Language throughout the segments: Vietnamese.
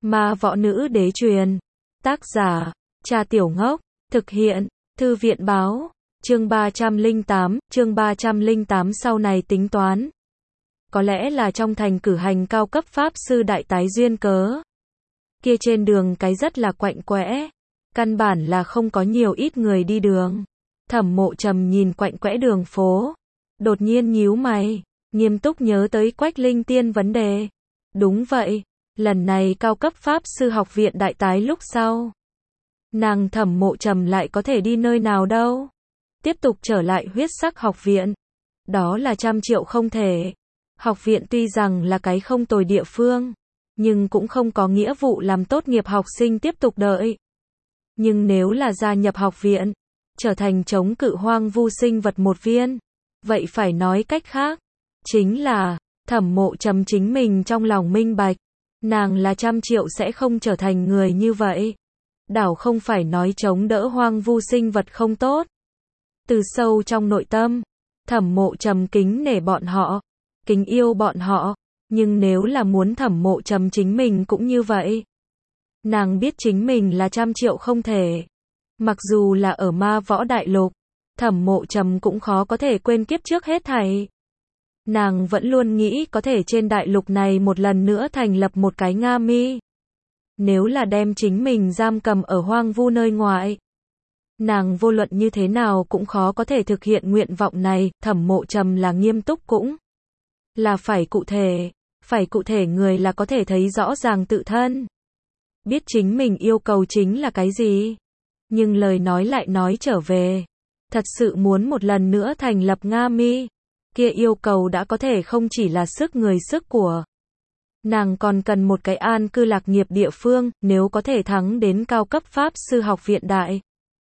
Ma võ nữ đế truyền. Tác giả, Trà Tiểu Ngốc. Thực hiện, Thư viện báo. Chương 308 sau này tính toán. Có lẽ là trong thành cử hành cao cấp pháp sư đại tái duyên cớ. Kia trên đường cái rất là quạnh quẽ. Căn bản là không có nhiều ít người đi đường. Thẩm Mộ Trầm nhìn quạnh quẽ đường phố. Đột nhiên nhíu mày, nghiêm túc nhớ tới Quách Linh Tiên vấn đề. Đúng vậy, lần này cao cấp pháp sư học viện đại tái lúc sau. Nàng Thẩm Mộ Trầm lại có thể đi nơi nào đâu. Tiếp tục trở lại huyết sắc học viện. Đó là 100 triệu không thể. Học viện tuy rằng là cái không tồi địa phương, nhưng cũng không có nghĩa vụ làm tốt nghiệp học sinh tiếp tục đợi. Nhưng nếu là gia nhập học viện, trở thành chống cự hoang vu sinh vật một viên, vậy phải nói cách khác, chính là, Thẩm Mộ Trầm chính mình trong lòng minh bạch, nàng là 100 triệu sẽ không trở thành người như vậy. Đảo không phải nói chống đỡ hoang vu sinh vật không tốt. Từ sâu trong nội tâm, Thẩm Mộ Trầm kính nể bọn họ, kính yêu bọn họ, nhưng nếu là muốn Thẩm Mộ Trầm chính mình cũng như vậy. Nàng biết chính mình là 100 triệu không thể. Mặc dù là ở ma võ đại lục, Thẩm Mộ Trầm cũng khó có thể quên kiếp trước hết thảy. Nàng vẫn luôn nghĩ có thể trên đại lục này một lần nữa thành lập một cái Nga Mi. Nếu là đem chính mình giam cầm ở hoang vu nơi ngoại, nàng vô luận như thế nào cũng khó có thể thực hiện nguyện vọng này. Thẩm Mộ Trầm là nghiêm túc cũng là phải cụ thể người là có thể thấy rõ ràng tự thân. Biết chính mình yêu cầu chính là cái gì. Nhưng lời nói lại nói trở về. Thật sự muốn một lần nữa thành lập Nga Mi. Kia yêu cầu đã có thể không chỉ là sức người sức của. Nàng còn cần một cái an cư lạc nghiệp địa phương, nếu có thể thắng đến cao cấp pháp sư học viện đại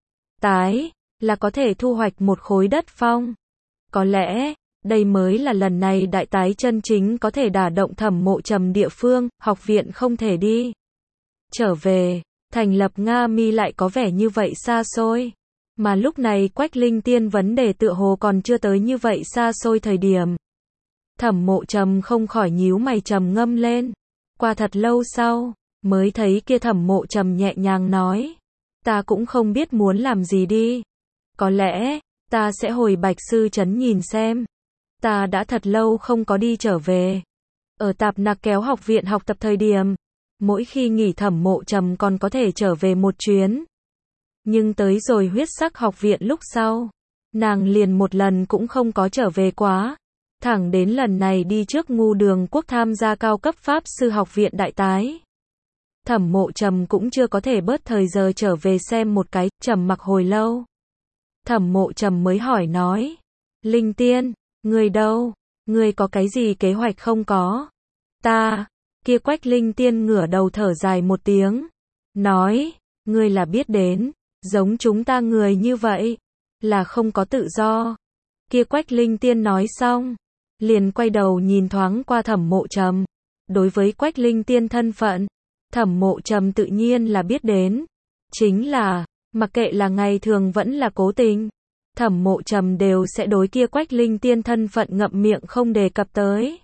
tái, là có thể thu hoạch một khối đất phong. Có lẽ, đây mới là lần này đại tái chân chính có thể đả động Thẩm Mộ Trầm địa phương, học viện không thể đi. Trở về, thành lập Nga Mi lại có vẻ như vậy xa xôi. Mà lúc này Quách Linh Tiên vấn đề tựa hồ còn chưa tới như vậy xa xôi thời điểm. Thẩm Mộ Trầm không khỏi nhíu mày trầm ngâm lên. Qua thật lâu sau, mới thấy kia Thẩm Mộ Trầm nhẹ nhàng nói. Ta cũng không biết muốn làm gì đi. Có lẽ, ta sẽ hồi Bạch Sư Trấn nhìn xem. Ta đã thật lâu không có đi trở về. Ở Tạp Nạc Kéo học viện học tập thời điểm, mỗi khi nghỉ Thẩm Mộ Trầm còn có thể trở về một chuyến. Nhưng tới rồi huyết sắc học viện lúc sau, nàng liền một lần cũng không có trở về quá. Thẳng đến lần này đi trước Ngu Đường Quốc tham gia cao cấp pháp sư học viện đại tái. Thẩm Mộ Trầm cũng chưa có thể bớt thời giờ trở về xem một cái, trầm mặc hồi lâu. Thẩm Mộ Trầm mới hỏi nói. Linh Tiên, ngươi đâu? Ngươi có cái gì kế hoạch không có? Ta, kia Quách Linh Tiên ngửa đầu thở dài một tiếng. Nói, ngươi là biết đến, giống chúng ta người như vậy, là không có tự do. Kia Quách Linh Tiên nói xong, liền quay đầu nhìn thoáng qua Thẩm Mộ Trầm. Đối với Quách Linh Tiên thân phận, Thẩm Mộ Trầm tự nhiên là biết đến. Chính là, mặc kệ là ngày thường vẫn là cố tình, Thẩm Mộ Trầm đều sẽ đối kia Quách Linh Tiên thân phận ngậm miệng không đề cập tới.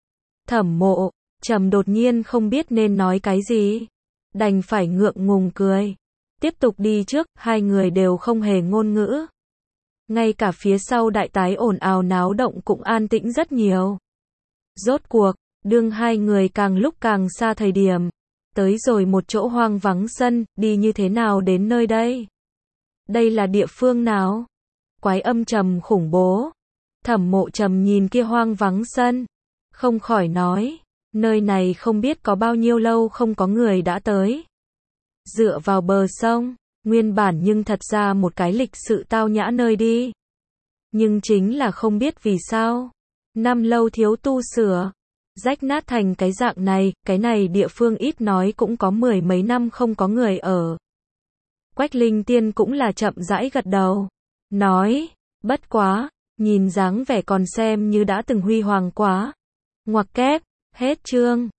Thẩm Mộ Trầm đột nhiên không biết nên nói cái gì, đành phải ngượng ngùng cười. Tiếp tục đi trước, hai người đều không hề ngôn ngữ. Ngay cả phía sau đại tái ồn ào náo động cũng an tĩnh rất nhiều. Rốt cuộc, đương hai người càng lúc càng xa thời điểm, tới rồi một chỗ hoang vắng sân, đi như thế nào đến nơi đây? Đây là địa phương nào? Quái âm trầm khủng bố. Thẩm Mộ Trầm nhìn kia hoang vắng sân, không khỏi nói, nơi này không biết có bao nhiêu lâu không có người đã tới. Dựa vào bờ sông, nguyên bản nhưng thật ra một cái lịch sự tao nhã nơi đi. Nhưng chính là không biết vì sao, năm lâu thiếu tu sửa, rách nát thành cái dạng này, cái này địa phương ít nói cũng có 10 mấy năm không có người ở. Quách Linh Tiên cũng là chậm rãi gật đầu, nói, bất quá, nhìn dáng vẻ còn xem như đã từng huy hoàng quá. Ngoặc kép, hết chương.